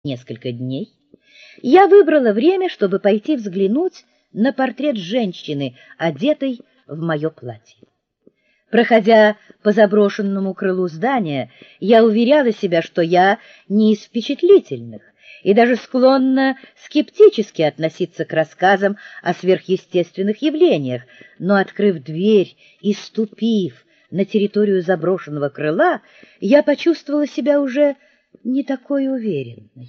несколько дней, я выбрала время, чтобы пойти взглянуть на портрет женщины, одетой в мое платье. Проходя по заброшенному крылу здания, я уверяла себя, что я не из впечатлительных и даже склонна скептически относиться к рассказам о сверхъестественных явлениях, но, открыв дверь и ступив на территорию заброшенного крыла, я почувствовала себя уже не такой уверенной.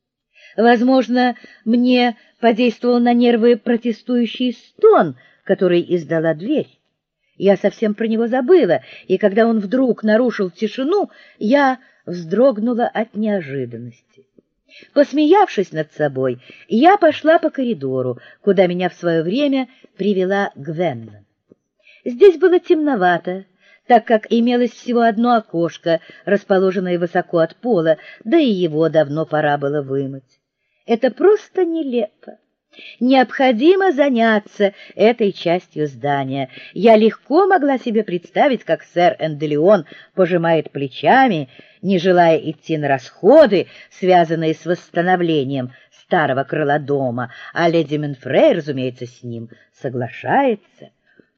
Возможно, мне подействовал на нервы протестующий стон, который издала дверь. Я совсем про него забыла, и когда он вдруг нарушил тишину, я вздрогнула от неожиданности. Посмеявшись над собой, я пошла по коридору, куда меня в свое время привела Гвенна. Здесь было темновато, так как имелось всего одно окошко, расположенное высоко от пола, да и его давно пора было вымыть. Это просто нелепо. Необходимо заняться этой частью здания. Я легко могла себе представить, как сэр Энделеон пожимает плечами, не желая идти на расходы, связанные с восстановлением старого крыла дома, а леди Минфрей, разумеется, с ним соглашается.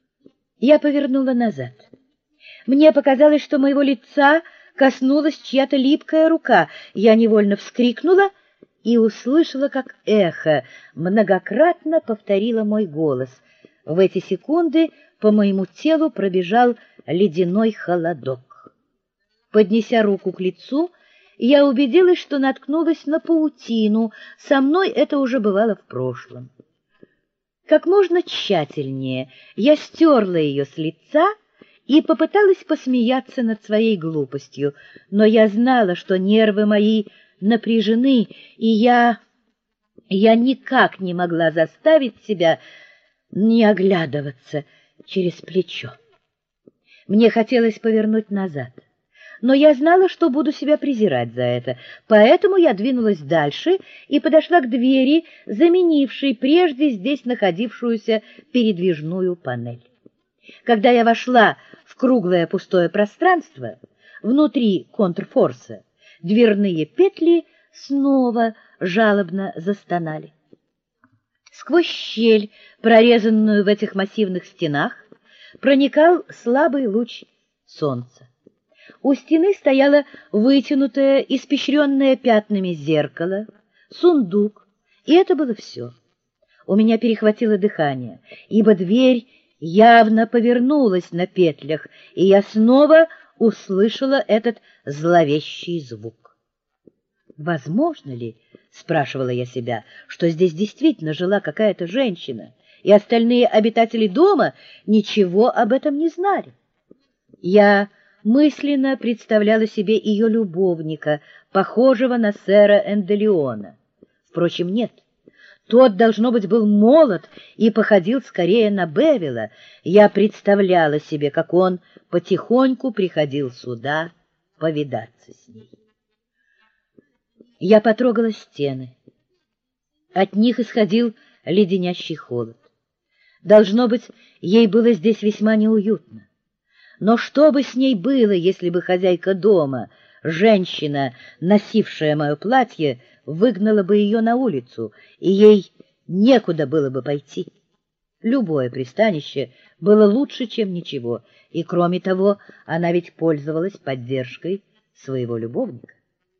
Я повернула назад. Мне показалось, что моего лица коснулась чья-то липкая рука. Я невольно вскрикнула и услышала, как эхо многократно повторило мой голос. В эти секунды по моему телу пробежал ледяной холодок. Поднеся руку к лицу, я убедилась, что наткнулась на паутину. Со мной это уже бывало в прошлом. Как можно тщательнее я стерла ее с лица и попыталась посмеяться над своей глупостью, но я знала, что нервы мои напряжены, и я никак не могла заставить себя не оглядываться через плечо. Мне хотелось повернуть назад, но я знала, что буду себя презирать за это, поэтому я двинулась дальше и подошла к двери, заменившей прежде здесь находившуюся передвижную панель. Когда я вошла в круглое пустое пространство, внутри контрфорса, дверные петли снова жалобно застонали. Сквозь щель, прорезанную в этих массивных стенах, проникал слабый луч солнца. У стены стояло вытянутое, испещренное пятнами зеркало, сундук, и это было все. У меня перехватило дыхание, ибо дверь явно повернулась на петлях, и я снова услышала этот зловещий звук. «Возможно ли, — спрашивала я себя, — что здесь действительно жила какая-то женщина, и остальные обитатели дома ничего об этом не знали?» Я мысленно представляла себе ее любовника, похожего на сэра Энделеона. Впрочем, нет. Тот, должно быть, был молод и походил скорее на Бевила. Я представляла себе, как он потихоньку приходил сюда повидаться с ней. Я потрогала стены. От них исходил леденящий холод. Должно быть, ей было здесь весьма неуютно. Но что бы с ней было, если бы хозяйка дома, женщина, носившая мое платье, выгнала бы ее на улицу, и ей некуда было бы пойти? Любое пристанище было лучше, чем ничего, и, кроме того, она ведь пользовалась поддержкой своего любовника.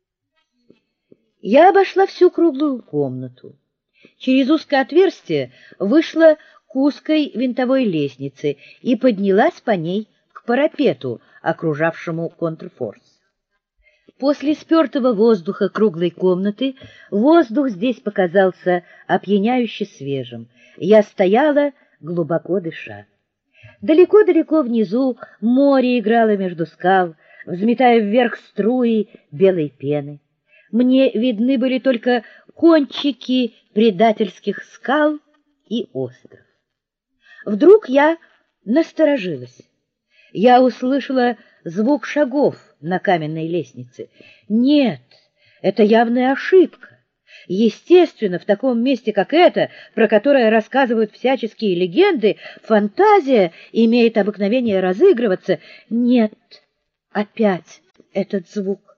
Я обошла всю круглую комнату. Через узкое отверстие вышла к узкой винтовой лестнице и поднялась по ней к парапету, окружавшему контрфорс. После спертого воздуха круглой комнаты воздух здесь показался опьяняюще свежим. Я стояла, глубоко дыша. Далеко-далеко внизу море играло между скал, взметая вверх струи белой пены. Мне видны были только кончики предательских скал и остров. Вдруг я насторожилась. Я услышала звук шагов на каменной лестнице. Нет, это явная ошибка. Естественно, в таком месте, как это, про которое рассказывают всяческие легенды, фантазия имеет обыкновение разыгрываться. Нет, опять этот звук.